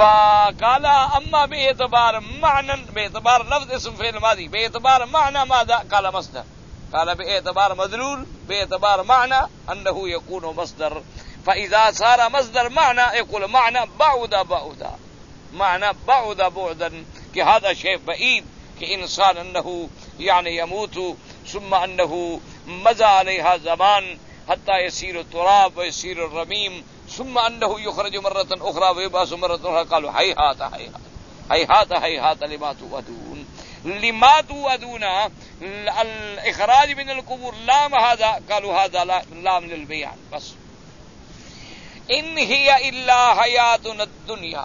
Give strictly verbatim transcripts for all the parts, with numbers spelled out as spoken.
وقال اما باعتبار معنى باعتبار لفظ اسم فعل ماضي باعتبار معنى ماذا قال مصدر قال باعتبار مدلول باعتبار معنى انه يكون مصدر فاذا صار مصدر معنى يقول معنى بعد بعد معنى بعد بعدا کہ هذا شيء بعيد کہ انسان انه يعني يموت ثم انه مضى عليها زمان حتى يصير التراب ويصير الرميم ثم انه يخرج مرة اخرى ويبعث مرة اخرى قالوا هيهات هيهات هيهات هيهات لما توعدون لما توعدون الاخراج من القبور لام هذا قالوا هذا لام للبيان بس ان هي الا حياتنا الدنيا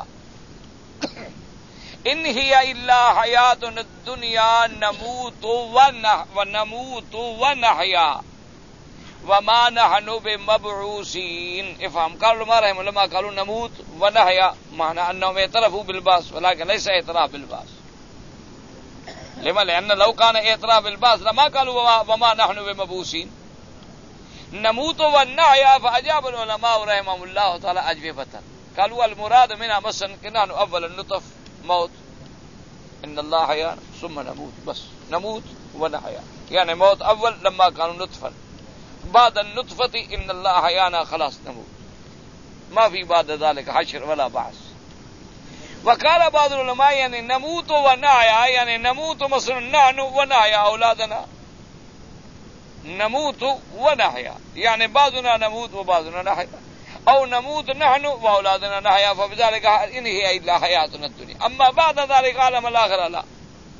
ان هي الا حياتنا الدنيا نموت ونموت ونحيا وما نحن بمبعوثين افهم قالوا ما رحم العلماء قالوا نموت ونحيا معنى انهم اعترفوا بالبعث ولكن ليس اعتراف بالبعث لما لان لو كان اعتراف بالبعث لما قالوا وما نحن بمبعوثين نموت ونحيا فاجاب العلماء رحمهم الله تعالى اجوبه قالوا المراد منها مثلا نحن اول النطف موت ان الله حيانا ثم نموت بس نموت ونحيا يعني موت اول لما كانوا نطفا بعد النطفة ان الله حيانا خلاص نموت ما في بعد ذلك حشر ولا بعث. وقال بعض العلماء يعني نموت ونحيا يعني نموت مثلا نحن ونحيا اولادنا نموت ونحيا يعني بعضنا نموت وبعضنا نحيا او نموت نحن واولادنا نحيا فبذلك ان هي الا حياتنا الدنيا اما بعد ذلك عالم الاخره لا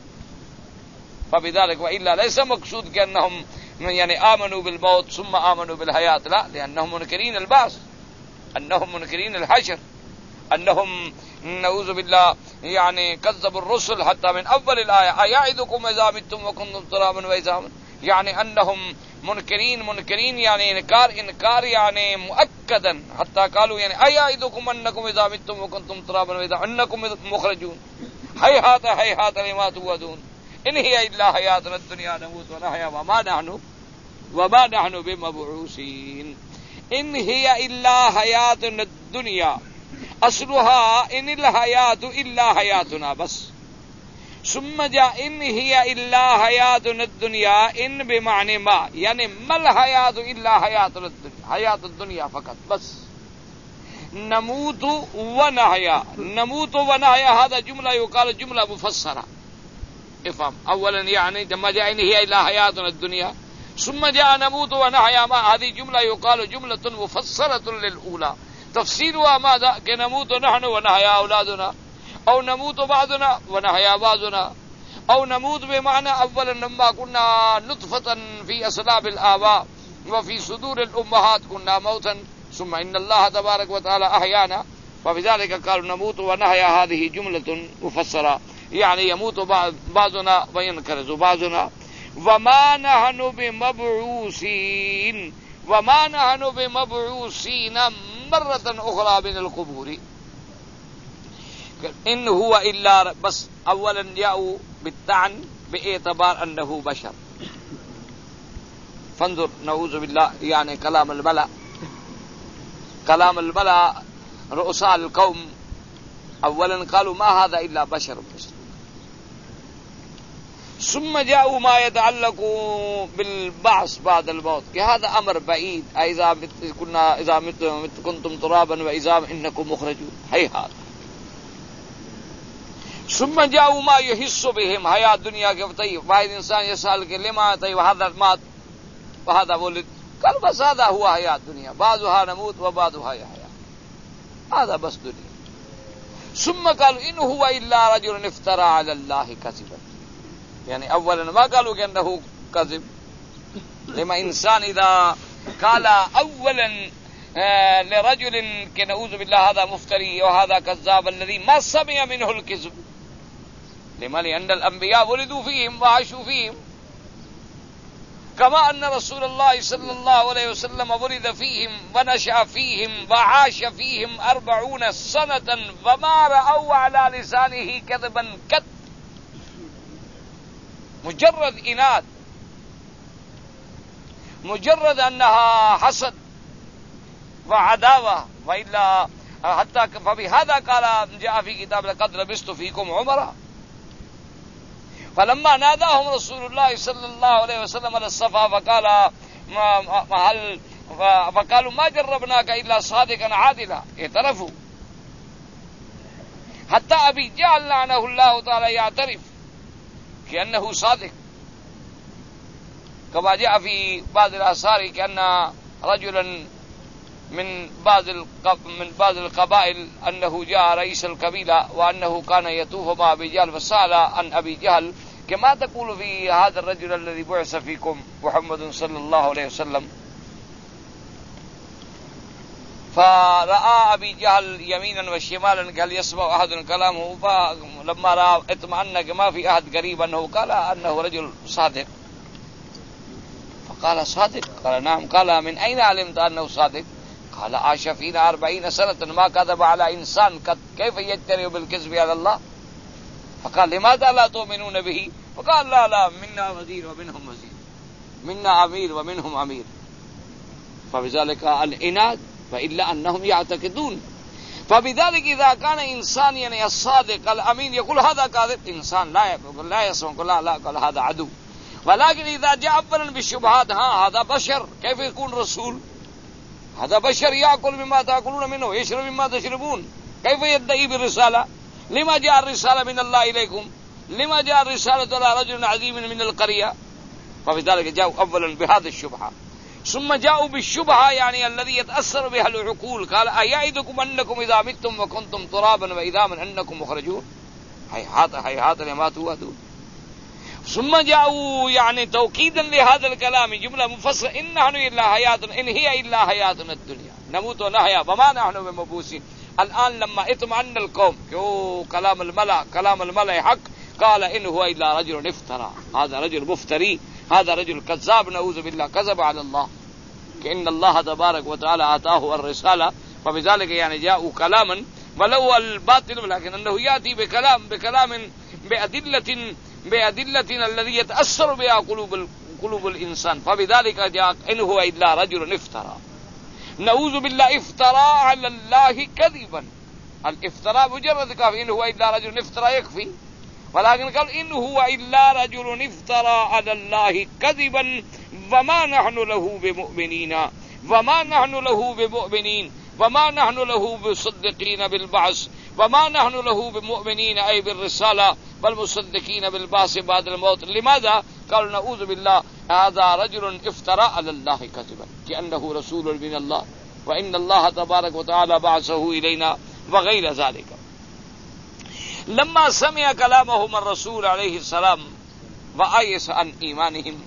فبذلك والا ليس مقصود كانهم يعني آمنوا بالموت ثم آمنوا بالحياة لا لأنهم منكرين البعث أنهم منكرين الحشر أنهم نعوذ بالله يعني كذبوا الرسل حتى من أول الآية أيعدكم إذا متم وكنتم ترابا وعظاما يعني أنهم منكرين منكرين يعني إنكار إنكار يعني مؤكدا حتى قالوا يعني أيعدكم أنكم إذا متم وكنتم ترابا وعظاما أنكم مخرجون هيهات هيهات لما توعدون ان هي الا حياتنا الدنيا نموت ونحيا وما نحن وما نحن بمبعوثين ان هي الا حياتنا الدنيا اصلها ان الحياة الا حياتنا بس ثم جاء ان هي الا حياتنا الدنيا ان بمعنى ما يعني ما الحياة الا حياتنا الدنيا حياة الدنيا فقط بس نموت ونحيا نموت ونحيا هذا جملة يقال جملة مفسرة افهم اولا يعني لما جاء ان هي الا حياتنا الدنيا ثم جاء نموت ونحيا ما هذه جمله يقال جمله مفسره للاولى تفسيرها ماذا كنموت نحن ونحيا اولادنا او نموت بعضنا ونحيا بعضنا او نموت بمعنى اولا لما كنا نطفه في اصلاب الاباء وفي صدور الامهات كنا موتا ثم ان الله تبارك وتعالى احيانا فبذلك قالوا نموت ونحيا هذه جمله مفسره يعني يموت بعضنا وينكرز بعضنا وما نحن بمبعوثين وما نحن بمبعوثين مرة أخرى من القبور إن هو إلا بس أولا جاءوا بالتعن باعتبار أنه بشر فانظر نعوذ بالله يعني كلام الملأ كلام الملأ رؤساء القوم اولا قالوا ما هذا الا بشر ثم جاءوا ما يتعلق بالبعث بعد الموت کہ هذا امر بعيد اذا كنا اذا مت كنتم ترابا واذا انكم مخرجون هيهات ثم جاءوا ما يحس بهم حياة دنیا کے طيب واحد انسان يسأل کہ لما طيب هذا مات وهذا ولد قال بس هذا هو حياة الدنيا بعضها نموت وبعضها يحيا هذا بس دنيا ثم قالوا إن هو إلا رجل افترى على الله كذبا يعني أولا ما قالوا كأنه كذب لما إنسان إذا قال أولا آه لرجل كنعوذ بالله هذا مفتري وهذا كذاب الذي ما سمع منه الكذب لما لأن الأنبياء ولدوا فيهم وعاشوا فيهم كما أن رسول الله صلى الله عليه وسلم ولد فيهم ونشأ فيهم وعاش فيهم أربعون سنة وما رأوا على لسانه كذبا قط مجرد إناد مجرد أنها حسد وعداوة وإلا حتى فبهذا قال جاء في كتاب لقد لبثت فيكم عمرا. فلما ناداهم رسول الله صلى الله عليه وسلم على الصفا فقال ما هل فقالوا ما جربناك الا صادقا عادلا، اعترفوا. حتى ابي جهل لعنه الله تعالى يعترف كأنه صادق، كما جاء في بعض الآثار كأن رجلا من بعض من بعض القبائل أنه جاء رئيس القبيلة وأنه كان يطوف مع أبي جهل فسأل عن أبي جهل كما تقول في هذا الرجل الذي بعث فيكم محمد صلى الله عليه وسلم. فرأى أبي جهل يمينا وشمالا قال يسمع أحد كلامه، فلما رأى اطمأن ما في أحد قريب أنه قال أنه رجل صادق. فقال صادق؟ قال نعم. قال من أين علمت أنه صادق؟ قال عاش فينا أربعين سنة ما كذب على إنسان قد، كيف يجترئ بالكذب على الله؟ فقال لماذا لا تؤمنون به؟ فقال لا لا منا وزير ومنهم وزير، منا أمير ومنهم أمير. فبذلك العناد، فإلا أنهم يعتقدون. فبذلك إذا كان إنسان يعني الصادق الأمين يقول هذا كاذب، إنسان لا لا يسمع لا لا قال هذا عدو. ولكن إذا جاء أولا بالشبهات ها هذا بشر، كيف يكون رسول؟ هذا بشر يأكل مما تأكلون منه ويشرب مما تشربون، كيف يدعي بالرسالة؟ لما جاء الرسالة من الله إليكم؟ لما جاء الرسالة على رجل عظيم من القرية؟ فبذلك جاءوا أولا بهذا الشبهة، ثم جاءوا بالشبهة يعني الذي يتأثر بها العقول. قال أيعدكم أنكم إذا متم وكنتم ترابا وإذاما أنكم مخرجون؟ هيهات هيهات لما توعدون. ثم جاءوا يعني توكيدا لهذا الكلام جملة مفصلة إن نحن إلا حياتنا إن هي إلا حياتنا الدنيا نموت ونحيا وما نحن بمبعوثين. الآن لما اطمأن القوم كيو كلام الملأ كلام الملأ حق، قال إن هو إلا رجل افترى، هذا رجل مفتري، هذا رجل كذاب نعوذ بالله، كذب على الله، كأن الله تبارك وتعالى آتاه الرسالة. فبذلك يعني جاءوا كلاما ولو الباطل، لكن أنه يأتي بكلام بكلام بأدلة بأدلة الذي يتأثر بها قلوب قلوب الإنسان. فبذلك جاء إن هو إلا رجل افترى، نعوذ بالله، افترى على الله كذبا. الافتراء مجرد كافي، إن هو إلا رجل افترى يكفي، ولكن قال إن هو إلا رجل افترى على الله كذبا وما نحن له بمؤمنين وما نحن له بمؤمنين وما نحن له بصدقين بالبعث وما نحن له بمؤمنين أي بالرسالة بل مصدقين بالبعث بعد الموت. لماذا؟ قالوا نعوذ بالله هذا رجل افترى على الله كذبا كأنه رسول من الله وإن الله تبارك وتعالى بعثه إلينا وغير ذلك. لما سمع كلامهم الرسول عليه السلام وآيس عن إيمانهم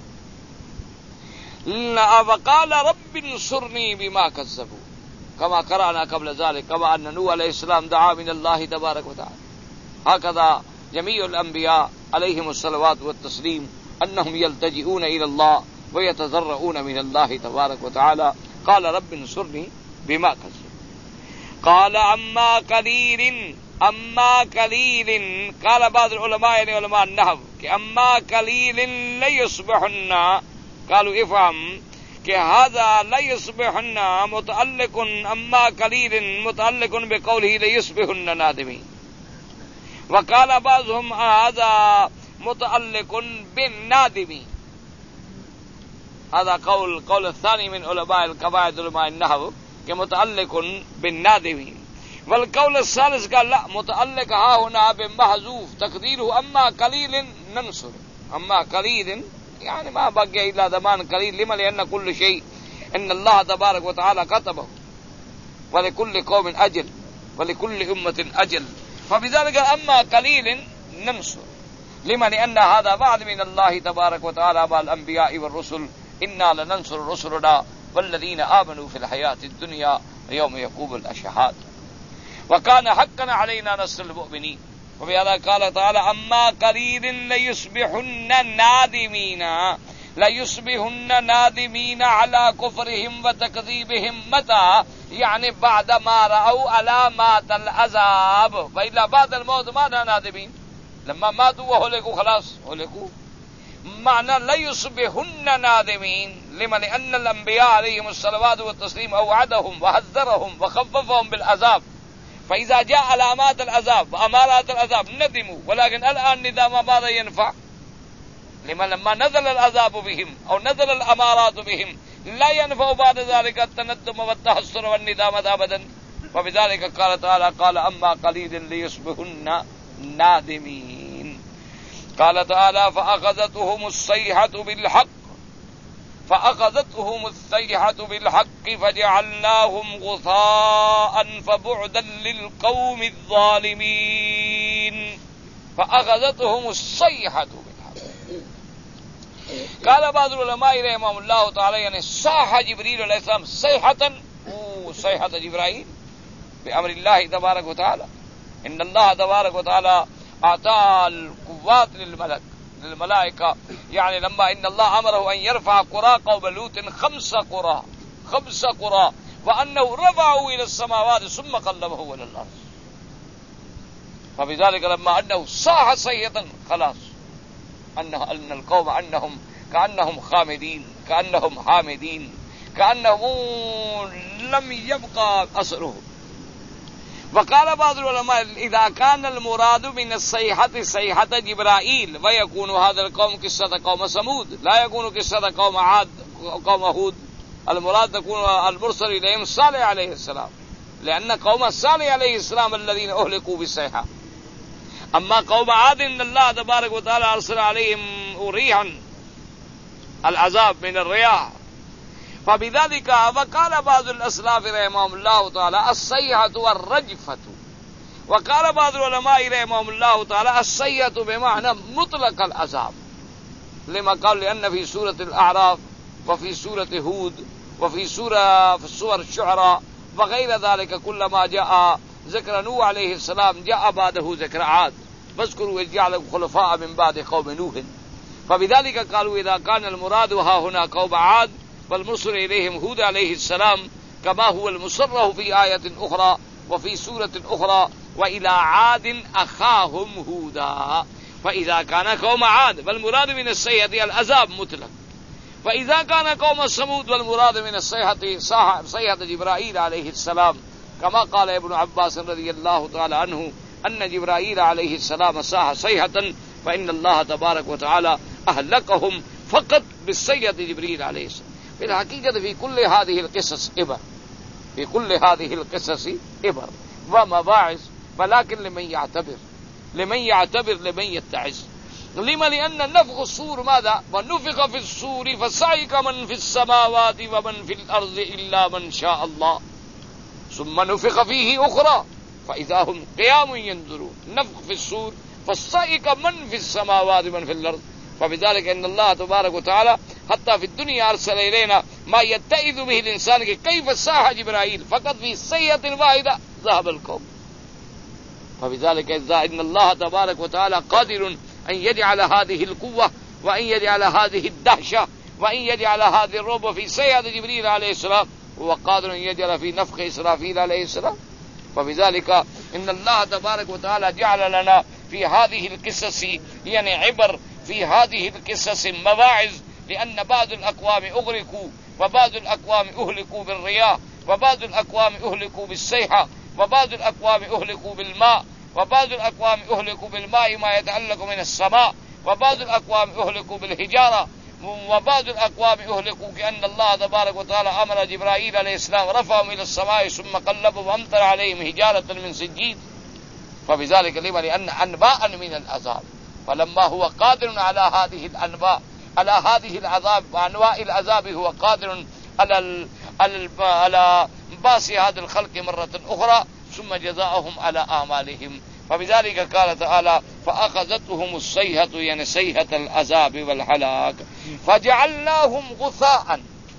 وقال رب انصرني بما كذبوا، كما قرأنا قبل ذلك كما أن نوح عليه السلام دعا من الله تبارك وتعالى. هكذا جميع الأنبياء عليهم الصلوات والتسليم أنهم يلتجئون إلى الله ويتضرعون من الله تبارك وتعالى. قال رب انصرني بما كذبوا. قال أما قليل أما قليل قال بعض العلماء يعني علماء النحو أما قليل ليصبحن، قالوا افهم کہ هذا ليصبحن متعلق أما قليل متعلق بقوله ليصبحن نادمين، وقال بعضهم هذا متعلق بالنادمين. هذا قول قول الثاني من علماء القواعد علماء النحو کہ متعلق بالنادمين. والقول الثالث قال لا متعلق ها هنا بمحذوف تقديره أما قليل ننصر. أما قليل يعني ما بقي إلا زمان قليل. لما؟ لأن كل شيء إن الله تبارك وتعالى كتبه، ولكل قوم أجل ولكل أمة أجل. فبذلك أما قليل ننصر. لما؟ لأن هذا بعد من الله تبارك وتعالى مع الأنبياء والرسل إنا لننصر رسلنا والذين آمنوا في الحياة الدنيا يوم يقوم الأشهاد وكان حقا علينا نصر المؤمنين. وبهذا قال تعالى أما قليل ليصبحن نادمين ليصبحن نادمين على كفرهم وتكذيبهم متى يعني بعد ما رأوا علامات العذاب، وإلا بعد الموت ما نادمين. لما ماتوا وهلكوا خلاص هلكوا. معنى ليصبحن نادمين لما لأن الأنبياء عليهم الصلوات والتسليم أوعدهم وحذرهم وخففهم بالعذاب، فإذا جاء علامات العذاب وأمارات العذاب ندموا، ولكن الآن ندم ماذا ينفع؟ لما لما نزل العذاب بهم أو نزل الأمارات بهم لا ينفع بعد ذلك التندم والتحسر والندامة أبدا. وبذلك قال تعالى قال أما قليل ليصبحن نادمين. قال تعالى فأخذتهم الصيحة بالحق فأخذتهم الصيحة بالحق فجعلناهم غثاء فبعدا للقوم الظالمين. فأخذتهم الصيحة بالحق. قال بعض العلماء رحمهم الله تعالى يعني صاح جبريل عليه السلام صيحة صيحة جبرائيل بأمر الله تبارك وتعالى. إن الله تبارك وتعالى أعطى القوات للملك للملائكة، يعني لما إن الله أمره أن يرفع قرى قوم لوط خمس قرى خمس قرى وأنه رفعه إلى السماوات ثم قلبه إلى الأرض. فبذلك لما أنه صاح صيحة خلاص أنه أن القوم أنهم كأنهم خامدين كأنهم حامدين كأنهم لم يبقى أثره. وقال بعض العلماء إذا كان المراد من الصيحة صيحة جبرائيل ويكون هذا القوم قصة قوم ثمود لا يكون قصة قوم عاد قوم هود، المراد تكون المرسل إليهم صالح عليه السلام، لأن قوم صالح عليه السلام الذين أهلكوا بالصيحة. أما قوم عاد إن الله تبارك وتعالى أرسل عليهم ريحا العذاب من الرياح. فبذلك وقال بعض الأسلاف رحمهم الله تعالى الصيحة والرجفة. وقال بعض العلماء رحمهم الله تعالى الصيحة بمعنى مطلق العذاب، لما قال لأن في سورة الأعراف وفي سورة هود وفي سورة في سور الشعراء وغير ذلك كلما جاء ذكر نوح عليه السلام جاء بعده ذكر عاد، واذكروا إذ جعلكم خلفاء من بعد قوم نوح. فبذلك قالوا إذا كان المراد ها هنا قوم عاد والمرسل إليهم هود عليه السلام كما هو المصرح في آية أخرى وفي سورة أخرى وإلى عاد أخاهم هودا. فإذا كان قوم عاد والمراد من الصيحة العذاب مطلق، فإذا كان قوم ثمود والمراد من الصيحة صيحة جبرائيل عليه السلام كما قال ابن عباس رضي الله تعالى عنه أن جبرائيل عليه السلام صاح صيحة فإن الله تبارك وتعالى أهلكهم فقط بالصيحة جبريل عليه السلام. في الحقيقة في كل هذه القصص إبر في كل هذه القصص إبر ومواعظ، ولكن لمن يعتبر لمن يعتبر لمن يتعظ. لما لأن نفخ الصور ماذا؟ ونفخ في الصور فصعق من في السماوات ومن في الأرض إلا من شاء الله ثم نفخ فيه أخرى فإذا هم قيام ينظرون. نفخ في الصور فصعق من في السماوات ومن في الأرض. فبذلك إن الله تبارك وتعالى حتى في الدنيا أرسل إلينا ما يتئذ به الإنسان كيف صاح جبرائيل فقط في صيحة واحدة ذهب القوم. فبذلك إن الله تبارك وتعالى قادر أن يجعل هذه القوة وأن يجعل هذه الدهشة وأن يجعل هذه الرعب في صيحة جبريل عليه السلام، هو قادر أن يجعل في نفخ إسرافيل عليه السلام. فبذلك إن الله تبارك وتعالى جعل لنا في هذه القصص يعني عبر، في هذه القصص مواعظ، لأن بعض الأقوام أغرقوا وبعض الأقوام أهلكوا بالرياح وبعض الأقوام أهلكوا بالصيحة وبعض الأقوام أهلكوا بالماء وبعض الأقوام أهلكوا بالماء ما يتعلق من السماء وبعض الأقوام أهلكوا بالحجارة وبعض الأقوام أهلكوا كأن الله تبارك وتعالى أمر جبرائيل عليه السلام رفعهم إلى السماء ثم قلبوا وأمطر عليهم حجارة من سجيل. فبذلك لما لأن أنباء من العذاب، فلما هو قادر على هذه الأنباء على هذه العذاب وأنواع العذاب هو قادر على على على باس هذا الخلق مرة أخرى ثم جزاءهم على أعمالهم. فبذلك قال تعالى فأخذتهم الصيحة يعني صيحة العذاب والهلاك فجعلناهم غثاء.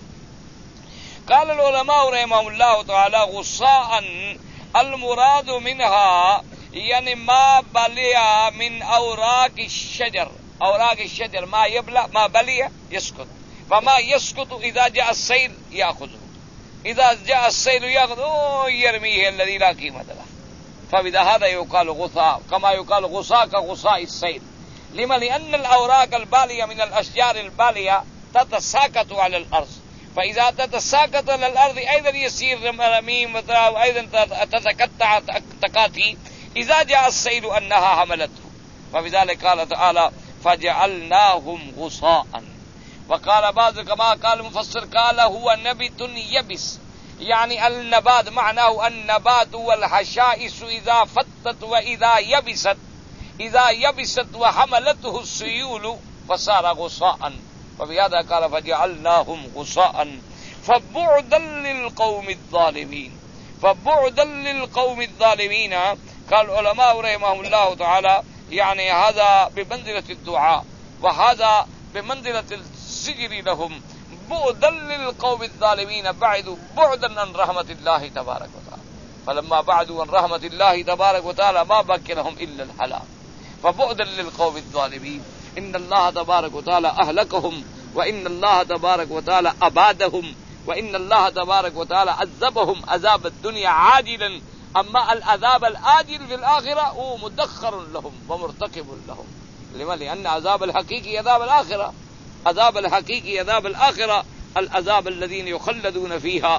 قال العلماء رحمهم الله تعالى غثاء المراد منها يعني ما بلي من أوراق الشجر، أوراق الشجر ما يبلى ما بلي يسقط، فما يسقط إذا جاء السيل يأخذه، إذا جاء السيل يأخذه يرميه الذي لا قيمة له. فبذا هذا يقال غثاء كما يقال غثاء كغثاء السيل. لما لأن الأوراق البالية من الأشجار البالية تتساقط على الأرض، فإذا تتساقط على الأرض أيضا يصير رميم وأيضا تتقطع تقاطي إذا جاء السيل أنها حملته. فبذلك قال تعالى فجعلناهم غصاء. وقال بعض كما قال المفسر قال هو نبت يبس، يعني النبات معناه النبات والحشائش إذا فتت وإذا يبست، إذا يبست وحملته السيول فصار غصاء. وبهذا قال فجعلناهم غصاء فبعدا للقوم الظالمين. فبعدا للقوم الظالمين. قال العلماء رحمهم الله تعالى يعني هذا بمنزلة الدعاء وهذا بمنزلة الزجر لهم. بعدا للقوم الظالمين، بعدوا بعدا عن رحمة الله تبارك وتعالى، فلما بعدوا عن رحمة الله تبارك وتعالى ما بقي لهم إلا الهلاك. فبعدا للقوم الظالمين، إن الله تبارك وتعالى أهلكهم، وإن الله تبارك وتعالى أبادهم، وإن الله تبارك وتعالى عذبهم عذاب الدنيا عاجلا، أما العذاب الآجل في الآخرة هو مدخر لهم ومرتقب لهم. لما؟ لأن عذاب الحقيقي عذاب الآخرة، عذاب الحقيقي عذاب الآخرة، العذاب الذين يخلدون فيها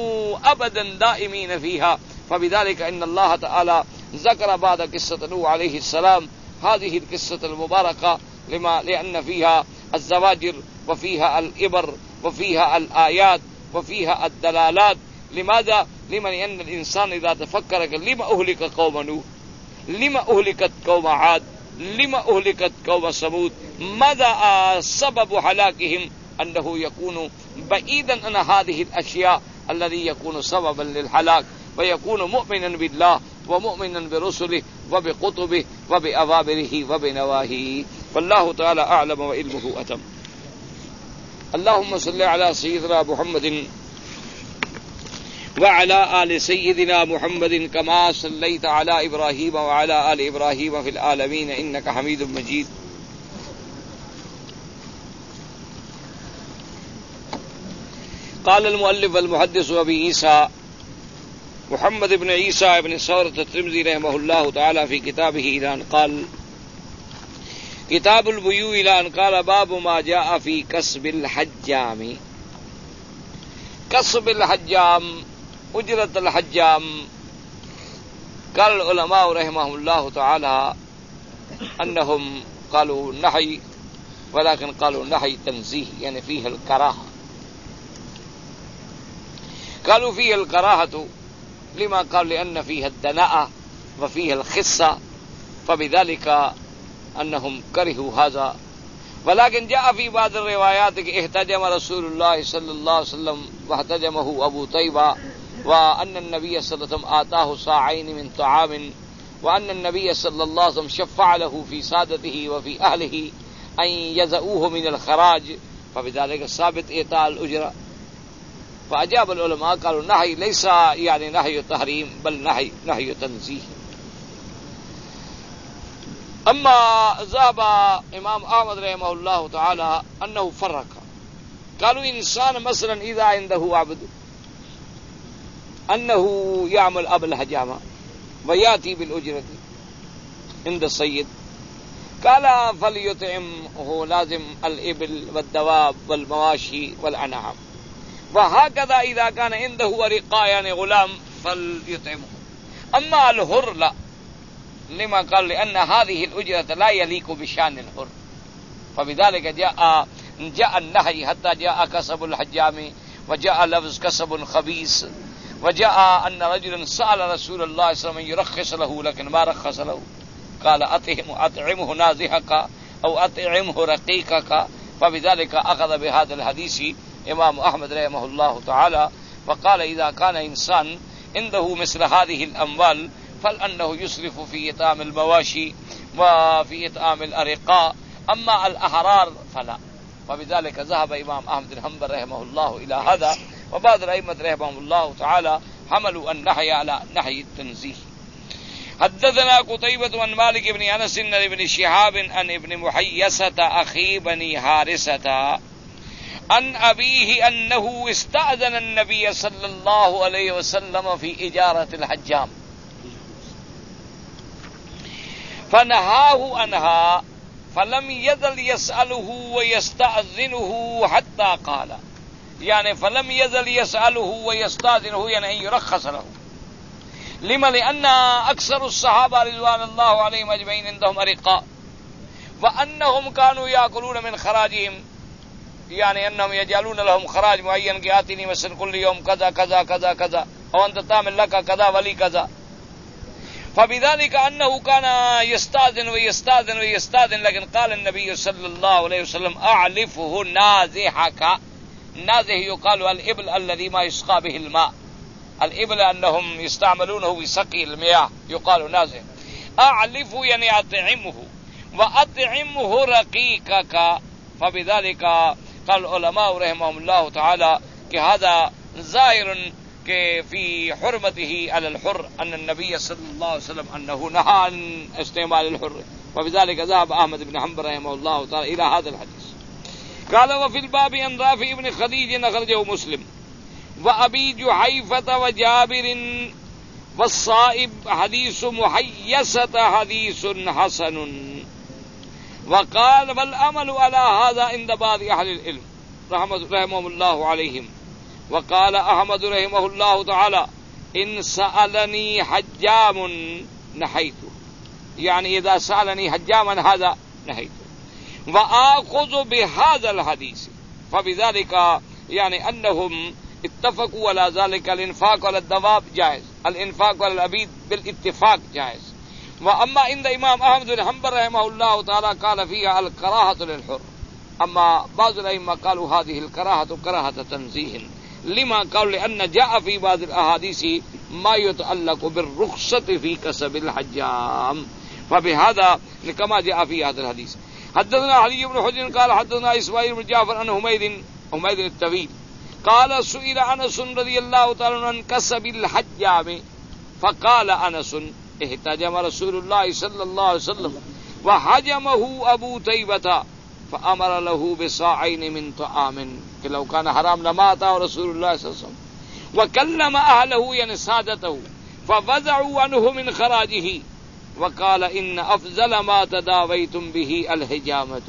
وأبدا دائمين فيها. فبذلك إن الله تعالى ذكر بعد قصة نوح عليه السلام هذه القصة المباركة لما لأن فيها الزواجر وفيها الإبر وفيها الآيات وفيها الدلالات. لماذا؟ لما لأن الإنسان إذا تفكر لما أهلك قوم نوح، لما أهلكت قوم عاد، لما أهلكت قوم ثمود، ماذا سبب هلاكهم؟ أنه يكون بعيدا عن هذه الأشياء الذي يكون سببا للهلاك، ويكون مؤمنا بالله ومؤمنا برسله وبكتبه وبأوامره وبنواهيه. والله تعالى أعلم وعلمه أتم. اللهم صل على سيدنا محمد وعلى آل سيدنا محمد كما صليت على إبراهيم وعلى آل إبراهيم في العالمين إنك حميد مجيد. قال المؤلف والمحدث أبي عيسى محمد بن عيسى بن ثورة الترمذي رحمه الله تعالى في كتابه إلى أن قال كتاب البيوع إلى أن قال باب ما جاء في كسب الحجام. كسب الحجام أجرة الحجام. قال العلماء رحمهم الله تعالى أنهم قالوا نحي، ولكن قالوا نحي تنزيه، يعني فيه الكراهة. قالوا فيه الكراهة لما قال لأن فيها الدناءة وفيها الخصة، فبذلك أنهم كرهوا هذا. ولكن جاء في بعض الروايات احتجم رسول الله صلى الله عليه وسلم واحتجمه أبو طيبة، وأن النبي صلى الله عليه وسلم آتاه صاعين من طعام، وأن النبي صلى الله عليه وسلم شفع له في سادته وفي أهله أن يزؤوه من الخراج، فبذلك ثابت إيتاء الأجرة. فأجاب العلماء قالوا نهي ليس يعني نهي تحريم بل نهي نهي تنزيه. أما ذهب إمام أحمد رحمه الله تعالى أنه فرق. قالوا إنسان مثلا إذا عنده عبد أنه يعمل أب الحجامة ويأتي بالأجرة عند السيد، قال فليطعمه لازم الإبل والدواب والمواشي والأنعام، وهكذا إذا كان عنده ورقاء يعني غلام فليطعمه. أما الحر لا، لما قال لأن هذه الأجرة لا يليق بشان الحر، فبذلك جاء جاء النهي حتى جاء كسب الحجام، وجاء لفظ كسب خبيث، وجاء أن رجلا سأل رسول الله صلى الله عليه وسلم يرخص له لكن ما رخص له، قال أطعمه أطعمه نازحك أو أطعمه رقيقك. فبذلك أخذ بهذا الحديث إمام أحمد رحمه الله تعالى، وقال إذا كان إنسان عنده مثل هذه الأموال فلأنه يسرف في إطعام المواشي وفي إطعام الأرقاء، أما الأحرار فلا. وبذلك ذهب إمام أحمد بن حنبل رحمه الله إلى هذا، وبعض الأئمة رحمهم الله تعالى حملوا النهي على نهي التنزيه. حدثنا قتيبة عن مالك بن أنس عن ابن شهاب عن ابن محيصة أخي بني حارثة عن أبيه أنه استأذن النبي صلى الله عليه وسلم في إجارة الحجام فنهاه عنها، فلم يزل يسأله ويستأذنه حتى قال، يعني فلم يزل يسأله ويستأذنه يعني أن يرخص له. لما؟ لأن أكثر الصحابة رضوان الله عليهم أجمعين عندهم أرقاء، وأنهم كانوا يأكلون من خراجهم، يعني أنهم يجعلون لهم خراج معين کہ آتني مثلا كل يوم كذا كذا كذا كذا أو أنت تعمل لك كذا ولي كذا. فبذلك أنه كان يستأذن ويستأذن ويستأذن، لكن قال النبي صلى الله عليه وسلم أعلفه نازحك. نازح يقال الإبل الذي ما يسقى به الماء، الإبل أنهم يستعملونه في سقي المياه يقال نازح. أعلفه يعني أطعمه، وأطعمه رقيقك. فبذلك قال العلماء رحمهم الله تعالى کہ هذا ظاهر کہ في حرمته على الحر أن النبي صلى الله عليه وسلم أنه نهى عن استعمال الحر، وبذلك ذهب أحمد بن حنبل رحمه الله تعالى إلى هذا الحديث. قال وفي الباب عن رافع بن خديج أخرجه مسلم وأبي جحيفة وجابر والصائب حديث محيسة حديث حسن. وقال والعمل على هذا عند بعض أهل العلم رحمهم الله عليهم. وقال أحمد رحمه الله تعالى إن سألني حجام نحيته، يعني إذا سألني حجاما هذا نحيته. وآخذ بهذا الحديث، فبذلك يعني أنهم اتفقوا على ذلك. الانفاق على الدواب جائز، الانفاق على العبيد بالاتفاق جائز. وأما عند إمام أحمد بن حنبل رحمه الله تعالى قال فيها الكراهة للحر. أما بعض الأئمة قالوا هذه الكراهة كراهة تنزيه. لما؟ قالوا لأن جاء في بعض الأحاديث ما يتعلق بالرخصة في كسب الحجام، فبهذا كما جاء في هذا الحديث. حدثنا علي بن حجر قال حدثنا إسماعيل بن جعفر عن حميد حميد الطويل قال سئل أنس رضي الله تعالى عن كسب الحجام فقال أنس احتجم رسول الله صلى الله عليه وسلم وحجمه أبو طيبة فأمر له بصاعين من طعام، کہ لو كان حرام لما أتاه رسول الله صلى الله عليه وسلم. وكلم أهله يعني سادته فوزعوا عنه من خراجه وقال إن أفضل ما تداويتم به الحجامة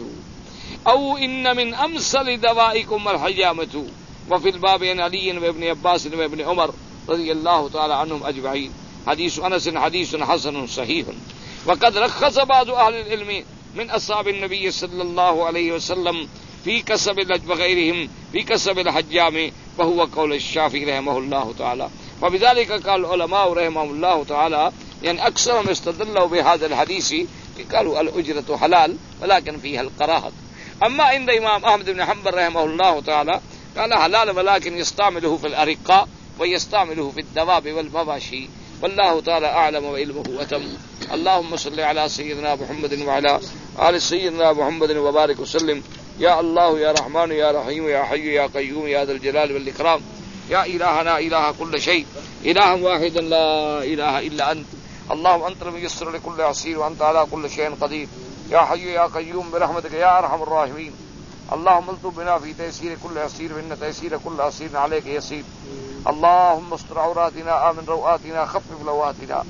أو إن من أمثل دوائكم الحجامة. وفي الباب عن علي وابن عباس وابن عمر رضي الله تعالى عنهم أجمعين. حديث أنس حديث حسن صحيح. وقد رخص بعض أهل العلم من أصحاب النبي صلى الله عليه وسلم في كسب وغيرهم في كسب الحجام، وهو قول الشافعي رحمه الله تعالى. وبذلك قال العلماء رحمهم الله تعالى يعني أكثرهم استدلوا بهذا الحديث قالوا الأجرة حلال ولكن فيها الكراهة. أما عند إمام أحمد بن حنبل رحمه الله تعالى قال حلال ولكن يستعمله في الأرقاء ويستعمله في الدواب والمواشي، والله تعالى أعلم وعلمه أتم. اللهم صل على سيدنا محمد وعلى آل سيدنا محمد وبارك وسلم. يا الله يا رحمن يا رحيم يا حي يا قيوم يا ذا الجلال والإكرام، يا إلهنا إله كل شيء، إله واحد لا إله إلا أنت. اللهم أنت الميسر لكل عسير وأنت على كل شيء قدير. يا حي يا قيوم برحمتك يا أرحم الراحمين. اللهم الطف بنا في تيسير كل عسير، فإن تيسير كل عسير عليك يسير. اللهم استر عوراتنا آمن روآتنا خفف لواتنا.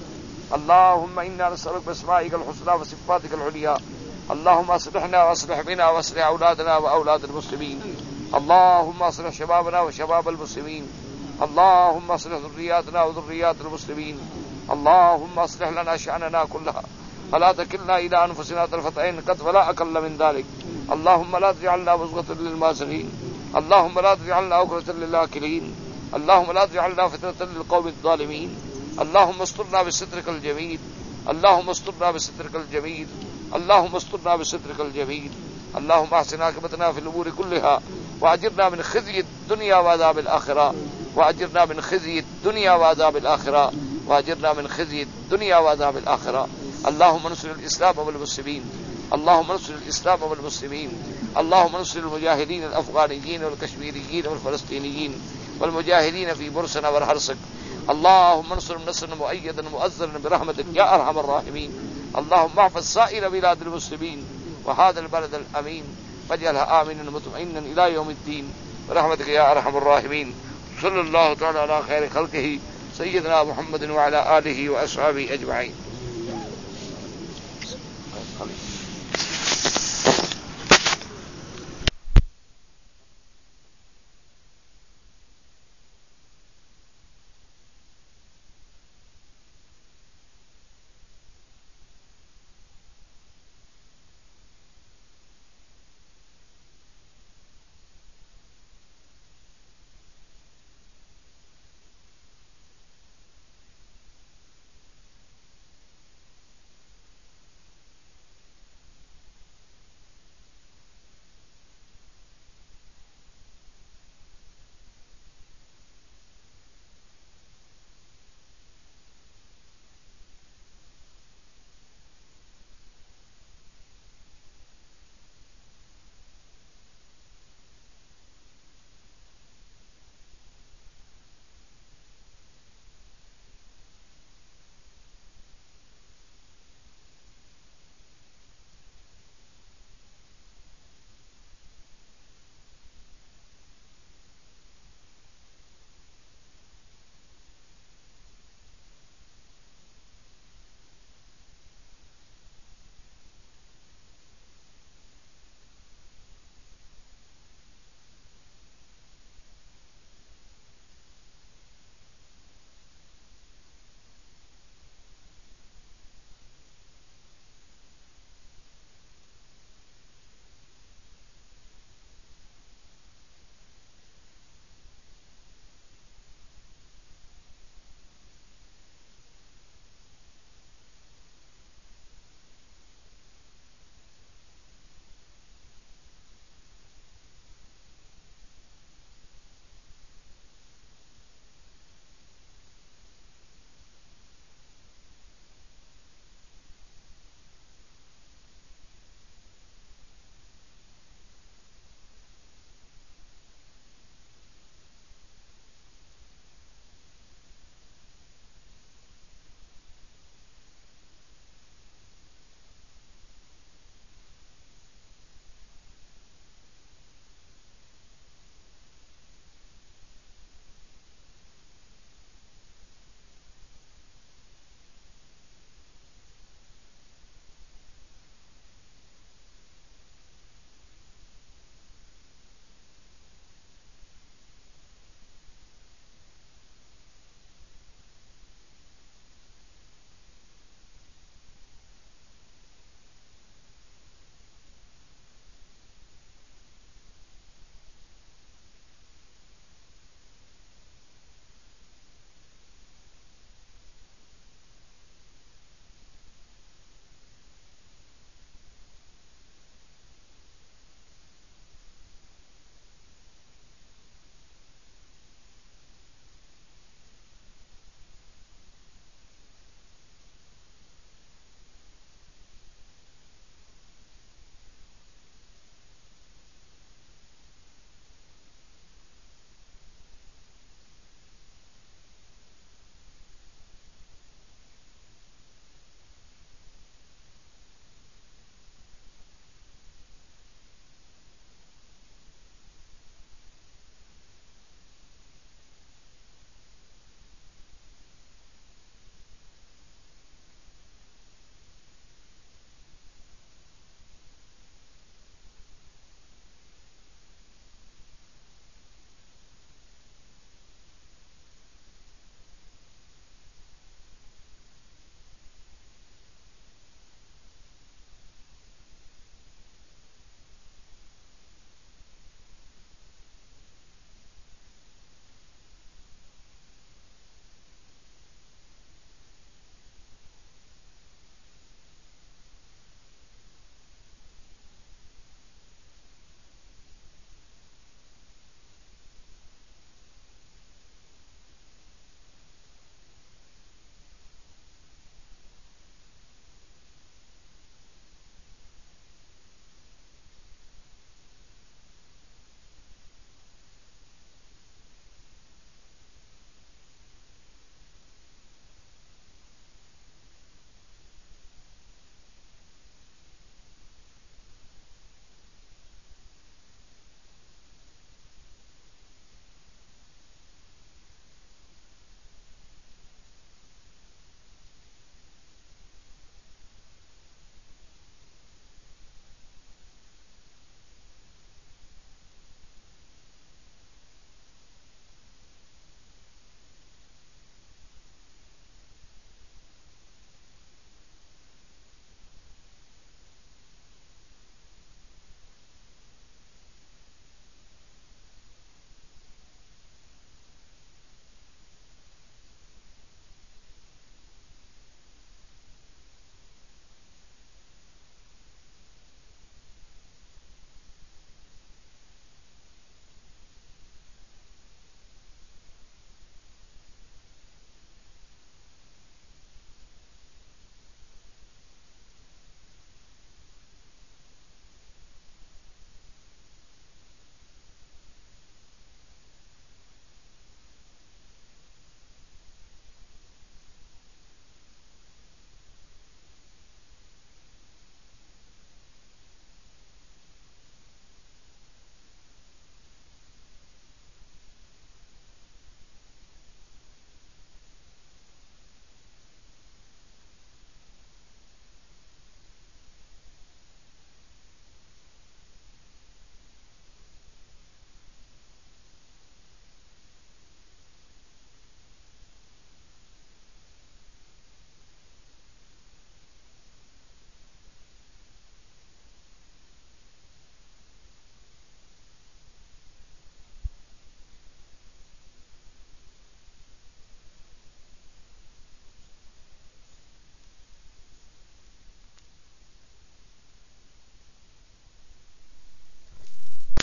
اللهم إنا نسألك بأسمائك الحسنى وصفاتك العليا. اللهم أصلحنا وأصلح بنا وأصلح أولادنا وأولاد المسلمين. اللهم أصلح شبابنا وشباب المسلمين. اللهم أصلح ذرياتنا وذريات المسلمين. اللهم أصلح لنا شأننا كلها فلا تكلنا إلى أنفسنا طرفة عين قط ولا أقل من ذلك. اللهم لا تجعلنا مزغة للمازغين. اللهم لا تجعلنا عقدة للآكلين. اللهم لا تجعلنا فتنة للقوم الظالمين. اللهم استرنا بسترك الجميل. اللهم استرنا بسترك الجميل. اللهم استرنا بسترك الجميل. اللهم احسن عاقبتنا في الأمور كلها وأجرنا من خزي الدنيا وعذاب الآخرة وأجرنا من خزي الدنيا وعذاب الآخرة وأجرنا من خزي الدنيا وعذاب الآخرة. اللهم انصر الإسلام والمسلمين. اللهم انصر الإسلام والمسلمين. اللهم انصر المجاهدين الأفغانيين والكشميريين والفلسطينيين والمجاهدين في برسنا والحرسك. اللهم انصر نصرا مؤيدا مؤزرا برحمتك يا أرحم الراحمين. اللهم احفظ سائر بلاد المسلمين وهذا البلد الأمين واجعلها آمنا مطمئنا إلى يوم الدين برحمتك يا أرحم الراحمين. صلى الله تعالى على خير خلقه سيدنا محمد وعلى آله وأصحابه أجمعين.